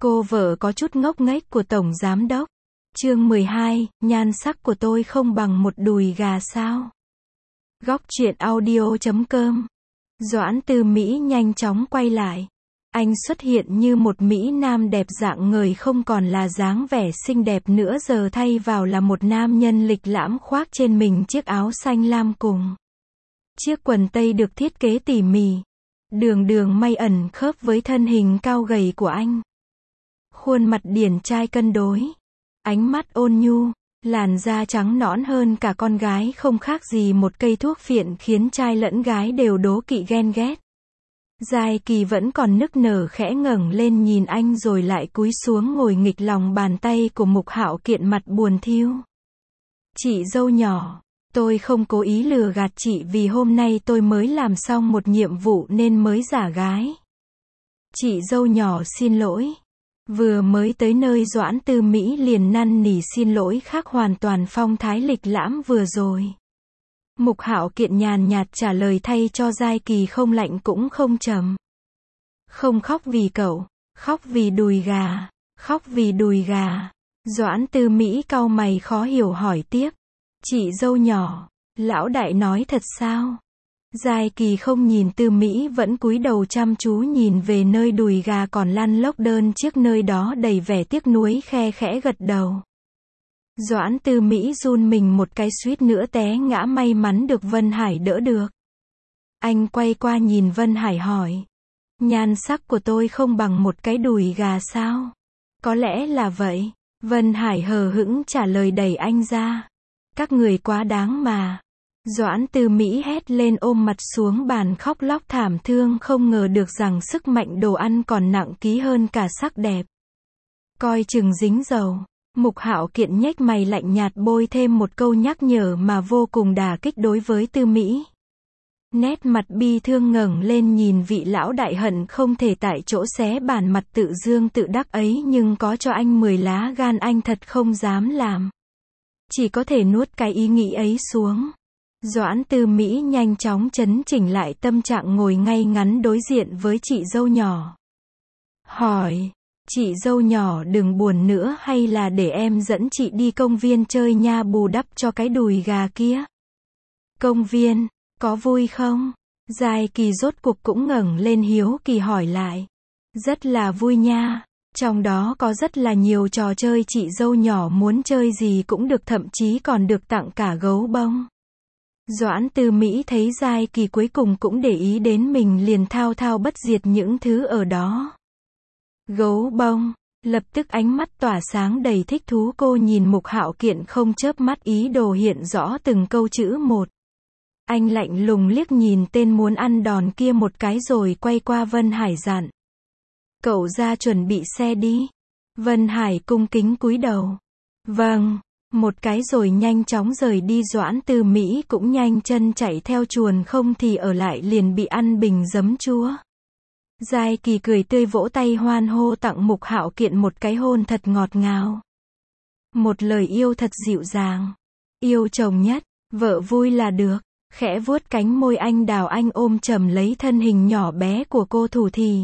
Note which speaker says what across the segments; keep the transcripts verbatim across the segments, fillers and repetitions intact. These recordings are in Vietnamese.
Speaker 1: Cô vợ có chút ngốc nghếch của Tổng Giám Đốc. Chương mười hai, nhan sắc của tôi không bằng một đùi gà sao? Góc truyện audio chấm com. Doãn Tư Mỹ nhanh chóng quay lại. Anh xuất hiện như một Mỹ Nam đẹp dạng người, không còn là dáng vẻ xinh đẹp nữa, giờ thay vào là một nam nhân lịch lãm khoác trên mình chiếc áo xanh lam cùng chiếc quần tây được thiết kế tỉ mỉ. Đường đường may ẩn khớp với thân hình cao gầy của anh. Khuôn mặt điển trai cân đối. Ánh mắt ôn nhu. Làn da trắng nõn hơn cả con gái, không khác gì một cây thuốc phiện, khiến trai lẫn gái đều đố kỵ ghen ghét. Giai Kỳ vẫn còn nức nở khẽ ngẩng lên nhìn anh rồi lại cúi xuống ngồi nghịch lòng bàn tay của Mục Hạo Kiện, mặt buồn thiu. Chị dâu nhỏ, tôi không cố ý lừa gạt chị, vì hôm nay tôi mới làm xong một nhiệm vụ nên mới giả gái. Chị dâu nhỏ xin lỗi. Vừa mới tới nơi, Doãn Tư Mỹ liền năn nỉ xin lỗi, khác hoàn toàn phong thái lịch lãm vừa rồi. Mục Hạo Kiện nhàn nhạt trả lời thay cho Giai Kỳ, không lạnh cũng không trầm. Không khóc vì cậu, khóc vì đùi gà, khóc vì đùi gà. Doãn Tư Mỹ cau mày khó hiểu hỏi tiếp. Chị dâu nhỏ, lão đại nói thật sao? Giai Kỳ không nhìn Tư Mỹ, vẫn cúi đầu chăm chú nhìn về nơi đùi gà còn lăn lóc đơn chiếc nơi đó, đầy vẻ tiếc nuối, khe khẽ gật đầu. Doãn Tư Mỹ run mình một cái, suýt nữa té ngã, may mắn được Vân Hải đỡ được. Anh quay qua nhìn Vân Hải hỏi. Nhan sắc của tôi không bằng một cái đùi gà sao? Có lẽ là vậy. Vân Hải hờ hững trả lời đẩy anh ra. Các người quá đáng mà. Doãn Tư Mỹ hét lên, ôm mặt xuống bàn khóc lóc thảm thương, không ngờ được rằng sức mạnh đồ ăn còn nặng ký hơn cả sắc đẹp. Coi chừng dính dầu. Mục Hạo Kiện nhếch mày lạnh nhạt bôi thêm một câu nhắc nhở mà vô cùng đả kích đối với Tư Mỹ. Nét mặt bi thương ngẩng lên nhìn vị lão đại hận không thể tại chỗ xé bàn mặt tự dương tự đắc ấy, nhưng có cho anh mười lá gan anh thật không dám làm. Chỉ có thể nuốt cái ý nghĩ ấy xuống. Doãn Tư Mỹ nhanh chóng chấn chỉnh lại tâm trạng, ngồi ngay ngắn đối diện với chị dâu nhỏ. Hỏi, chị dâu nhỏ đừng buồn nữa, hay là để em dẫn chị đi công viên chơi nha, bù đắp cho cái đùi gà kia? Công viên, có vui không? Giai Kỳ rốt cuộc cũng ngẩng lên hiếu kỳ hỏi lại. Rất là vui nha. Trong đó có rất là nhiều trò chơi, chị dâu nhỏ muốn chơi gì cũng được, thậm chí còn được tặng cả gấu bông. Doãn Tư Mỹ thấy Giai Kỳ cuối cùng cũng để ý đến mình, liền thao thao bất diệt những thứ ở đó. Gấu bông. Lập tức ánh mắt tỏa sáng đầy thích thú, cô nhìn Mục Hạo Kiện không chớp mắt, ý đồ hiện rõ từng câu chữ một. Anh lạnh lùng liếc nhìn tên muốn ăn đòn kia một cái rồi quay qua Vân Hải dặn. Cậu ra chuẩn bị xe đi. Vân Hải cung kính cúi đầu. Vâng. Một cái rồi nhanh chóng rời đi. Doãn Tư Mỹ cũng nhanh chân chạy theo, chuồn không thì ở lại liền bị ăn bình giấm chua. Giai Kỳ cười tươi vỗ tay hoan hô, tặng Mục Hạo Kiện một cái hôn thật ngọt ngào. Một lời yêu thật dịu dàng. Yêu chồng nhất, vợ vui là được. Khẽ vuốt cánh môi anh đào, anh ôm chầm lấy thân hình nhỏ bé của cô thủ thì.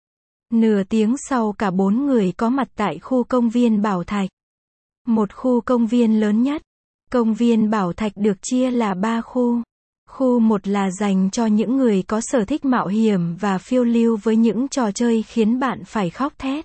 Speaker 1: Nửa tiếng sau, cả bốn người có mặt tại khu công viên Bảo Thạch. Một khu công viên lớn nhất. Công viên Bảo Thạch được chia là ba khu. Khu một là dành cho những người có sở thích mạo hiểm và phiêu lưu với những trò chơi khiến bạn phải khóc thét,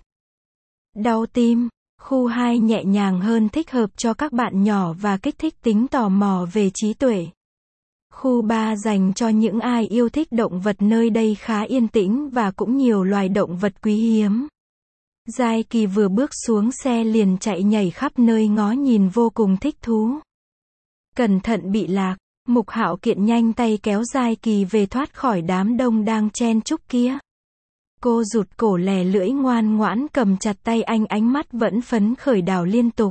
Speaker 1: đau tim. Khu hai nhẹ nhàng hơn, thích hợp cho các bạn nhỏ và kích thích tính tò mò về trí tuệ. Khu ba dành cho những ai yêu thích động vật, nơi đây khá yên tĩnh và cũng nhiều loài động vật quý hiếm. Giai Kỳ vừa bước xuống xe liền chạy nhảy khắp nơi ngó nhìn, vô cùng thích thú. Cẩn thận bị lạc. Mục Hạo Kiện nhanh tay kéo Giai Kỳ về, thoát khỏi đám đông đang chen chúc kia. Cô rụt cổ lè lưỡi ngoan ngoãn cầm chặt tay anh, ánh mắt vẫn phấn khởi đảo liên tục.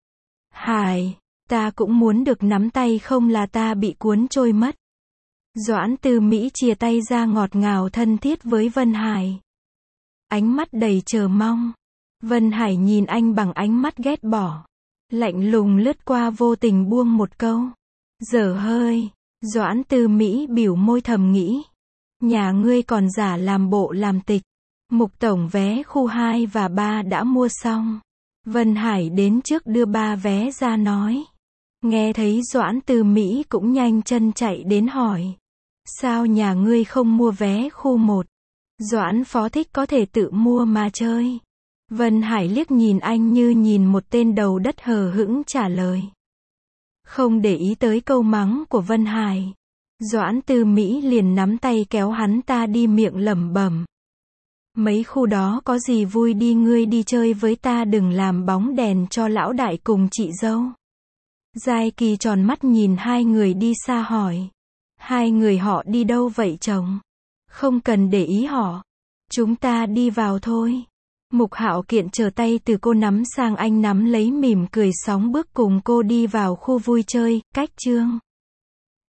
Speaker 1: Hải, ta cũng muốn được nắm tay, không là ta bị cuốn trôi mất. Doãn Tư Mỹ chìa tay ra ngọt ngào thân thiết với Vân Hải. Ánh mắt đầy chờ mong. Vân Hải nhìn anh bằng ánh mắt ghét bỏ. Lạnh lùng lướt qua, vô tình buông một câu. Dở hơi. Doãn Tư Mỹ bĩu môi thầm nghĩ. Nhà ngươi còn giả làm bộ làm tịch. Mục tổng vé khu hai và ba đã mua xong. Vân Hải đến trước đưa ba vé ra nói. Nghe thấy Doãn Tư Mỹ cũng nhanh chân chạy đến hỏi. Sao nhà ngươi không mua vé khu một? Doãn Phó thích có thể tự mua mà chơi. Vân Hải liếc nhìn anh như nhìn một tên đầu đất hờ hững trả lời. Không để ý tới câu mắng của Vân Hải. Doãn Tư Mỹ liền nắm tay kéo hắn ta đi miệng lẩm bẩm. Mấy khu đó có gì vui đi, ngươi đi chơi với ta, đừng làm bóng đèn cho lão đại cùng chị dâu. Giai Kỳ tròn mắt nhìn hai người đi xa hỏi. Hai người họ đi đâu vậy chồng? Không cần để ý họ. Chúng ta đi vào thôi. Mục Hạo Kiện trở tay từ cô nắm sang anh nắm lấy, mỉm cười sóng bước cùng cô đi vào khu vui chơi. Cách chương